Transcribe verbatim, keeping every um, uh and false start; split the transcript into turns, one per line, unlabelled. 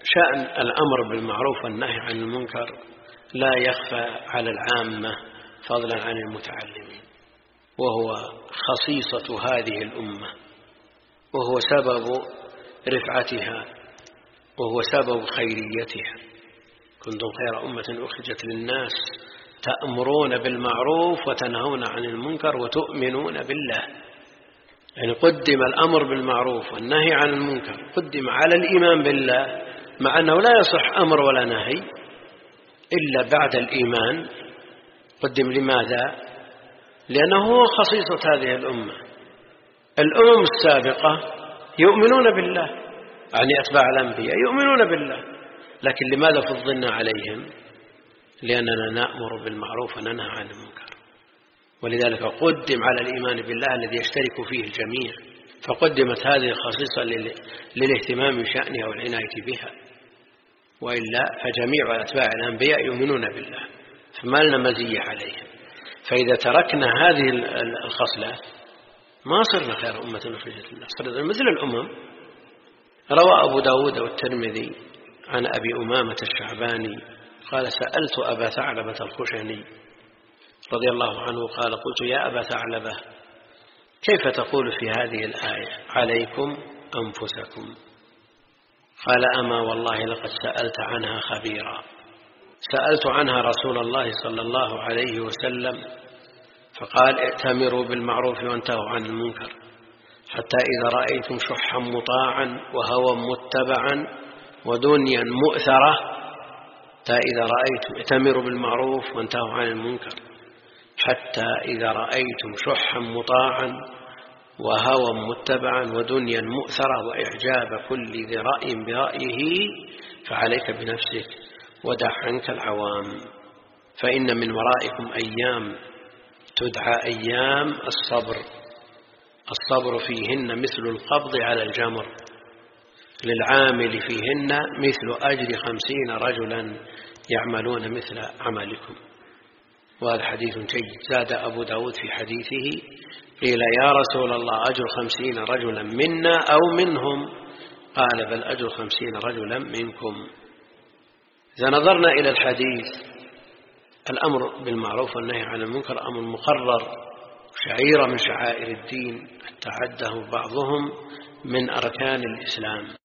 شأن الأمر بالمعروف والنهي عن المنكر لا يخفى على العامة فضلا عن المتعلمين، وهو خصيصة هذه الأمة، وهو سبب رفعتها، وهو سبب خيريتها. كنتم خير أمة أخرجت للناس تأمرون بالمعروف وتنهون عن المنكر وتؤمنون بالله. يعني قدم الأمر بالمعروف والنهي عن المنكر قدم على الإيمان بالله، مع أنه لا يصح أمر ولا نهي إلا بعد الإيمان. قدم لماذا؟ لأنه هو خصيصة هذه الأمة. الأمم السابقة يؤمنون بالله، يعني أتباع الأنبياء يؤمنون بالله، لكن لماذا فضلنا عليهم؟ لأننا نأمر بالمعروف وننهى عن المنكر، ولذلك قدم على الإيمان بالله الذي يشترك فيه الجميع، فقدمت هذه الخصيصة للاهتمام بشأنها والعناية بها، وإلا فجميع أتباع الأنبياء يؤمنون بالله، فما لنا مزية عليهم. فإذا تركنا هذه الخصلة ما صرنا خير أمة أخرجت للناس، صرنا مثل الأمم. روى أبو داود والترمذي عن أبي أمامة الشعباني قال: سألت أبا ثعلبة الخشني رضي الله عنه قال: قلت يا أبا ثعلبة كيف تقول في هذه الآية عليكم أنفسكم؟ قال: أما والله لقد سألت عنها خبيرا. سألت عنها رسول الله صلى الله عليه وسلم فقال: ائتمروا بالمعروف وانتهوا عن المنكر، حتى إذا رأيتم شحا مطاعا وهوى متبعا ودنيا مؤثرة، حتى إذا رأيتم ائتمروا بالمعروف وانتهوا عن المنكر، حتى إذا رأيتم شحا مطاعا وهوى متبعا ودنيا مؤثرة وإعجاب كل ذي رأي برأيه، فعليك بنفسك ودع عنك العوام، فإن من ورائكم أيام تدعى أيام الصبر، الصبر فيهن مثل القبض على الجمر، للعامل فيهن مثل أجر خمسين رجلا يعملون مثل عملكم. وهذا حديث جيد. زاد أبو داود في حديثه: قيل يا رسول الله أجر خمسين رجلا منا أو منهم؟ قال: بل أجر خمسين رجلا منكم. إذا نظرنا إلى الحديث، الأمر بالمعروف والنهي عن المنكر أمر مقرر، شعيرة من شعائر الدين، حتى عده بعضهم من أركان الإسلام.